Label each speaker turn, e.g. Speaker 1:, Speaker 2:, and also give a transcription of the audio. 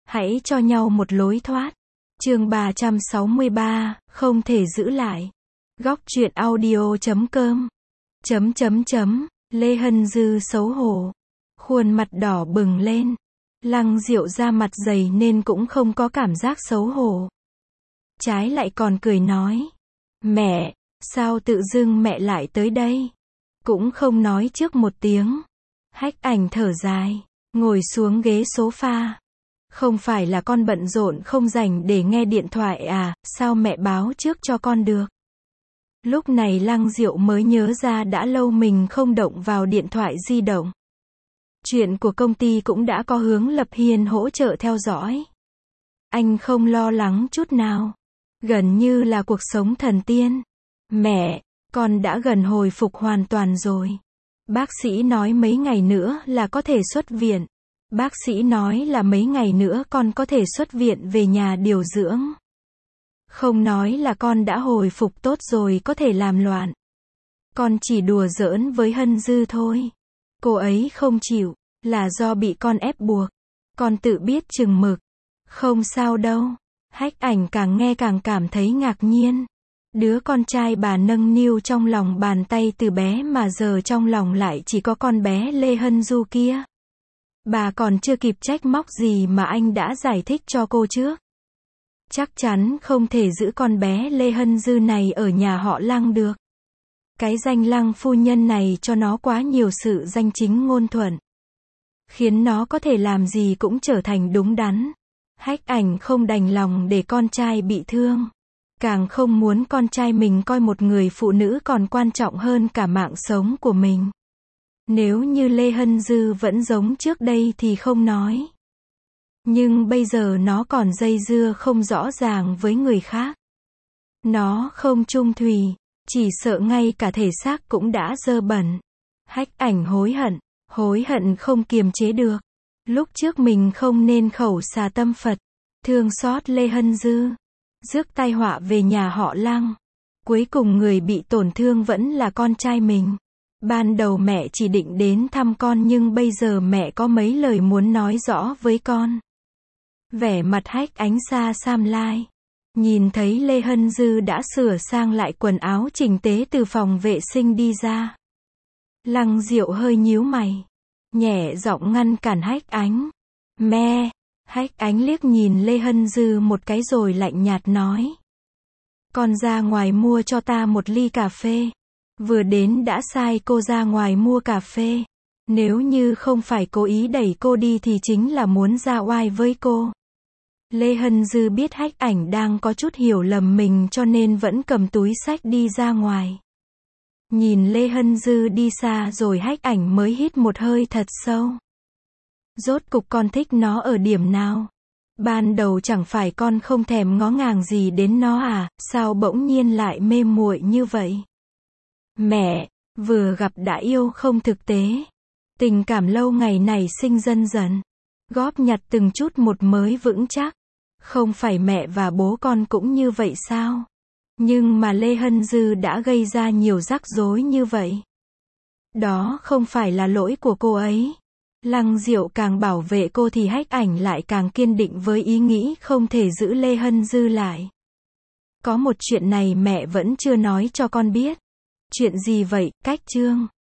Speaker 1: Hãy cho nhau một lối thoát. Chương 363, không thể giữ lại. Góc truyện audio.com. Lê Hân Dư xấu hổ. Khuôn mặt đỏ bừng lên. Lăng Diệu da mặt dày nên cũng không có cảm giác xấu hổ. Trái lại còn cười nói. Mẹ, sao tự dưng mẹ lại tới đây? Cũng không nói trước một tiếng. Hách Ảnh thở dài, ngồi xuống ghế sofa. Không phải là con bận rộn không rảnh để nghe điện thoại à, sao mẹ báo trước cho con được? Lúc này Lăng Diệu mới nhớ ra đã lâu mình không động vào điện thoại di động. Chuyện của công ty cũng đã có Hướng Lập Hiên hỗ trợ theo dõi. Anh không lo lắng chút nào. Gần như là cuộc sống thần tiên. Mẹ, con đã gần hồi phục hoàn toàn rồi. Bác sĩ nói mấy ngày nữa là có thể xuất viện. Bác sĩ nói là mấy ngày nữa con có thể xuất viện về nhà điều dưỡng. Không nói là con đã hồi phục tốt rồi có thể làm loạn. Con chỉ đùa giỡn với Hân Dư thôi. Cô ấy không chịu, là do bị con ép buộc. Con tự biết chừng mực. Không sao đâu. Hách Ảnh càng nghe càng cảm thấy ngạc nhiên. Đứa con trai bà nâng niu trong lòng bàn tay từ bé mà giờ trong lòng lại chỉ có con bé Lê Hân Du kia. Bà còn chưa kịp trách móc gì mà anh đã giải thích cho cô trước. Chắc chắn không thể giữ con bé Lê Hân Dư này ở nhà họ Lăng được. Cái danh Lăng phu nhân này cho nó quá nhiều sự danh chính ngôn thuận. Khiến nó có thể làm gì cũng trở thành đúng đắn. Hách Ảnh không đành lòng để con trai bị thương. Càng không muốn con trai mình coi một người phụ nữ còn quan trọng hơn cả mạng sống của mình. Nếu như Lê Hân Dư vẫn giống trước đây thì không nói. Nhưng bây giờ nó còn dây dưa không rõ ràng với người khác. Nó không chung thủy, chỉ sợ ngay cả thể xác cũng đã dơ bẩn. Hách Ảnh hối hận không kiềm chế được. Lúc trước mình không nên khẩu xà tâm Phật, thương xót Lê Hân Dư, rước tai họa về nhà họ Lăng. Cuối cùng người bị tổn thương vẫn là con trai mình. Ban đầu mẹ chỉ định đến thăm con nhưng bây giờ mẹ có mấy lời muốn nói rõ với con. Vẻ mặt Hách Ánh xa xăm lai. Nhìn thấy Lê Hân Dư đã sửa sang lại quần áo chỉnh tề từ phòng vệ sinh đi ra. Lăng Diệu hơi nhíu mày. Nhẹ giọng ngăn cản Hách Ánh. Mẹ! Hách Ánh liếc nhìn Lê Hân Dư một cái rồi lạnh nhạt nói. Con ra ngoài mua cho ta một ly cà phê. Vừa đến đã sai cô ra ngoài mua cà phê. Nếu như không phải cố ý đẩy cô đi thì chính là muốn ra oai với cô. Lê Hân Dư biết Hách Ảnh đang có chút hiểu lầm mình cho nên vẫn cầm túi xách đi ra ngoài. Nhìn Lê Hân Dư đi xa rồi Hách Ảnh mới hít một hơi thật sâu. Rốt cục con thích nó ở điểm nào? Ban đầu chẳng phải con không thèm ngó ngàng gì đến nó à, sao bỗng nhiên lại mê muội như vậy? Mẹ, vừa gặp đã yêu không thực tế. Tình cảm lâu ngày nảy sinh dần dần. Góp nhặt từng chút một mới vững chắc. Không phải mẹ và bố con cũng như vậy sao? Nhưng mà Lê Hân Dư đã gây ra nhiều rắc rối như vậy. Đó không phải là lỗi của cô ấy. Lăng Diệu càng bảo vệ cô thì Hách Ảnh lại càng kiên định với ý nghĩ không thể giữ Lê Hân Dư lại. Có một chuyện này mẹ vẫn chưa nói cho con biết. Chuyện gì vậy, Cách Trương?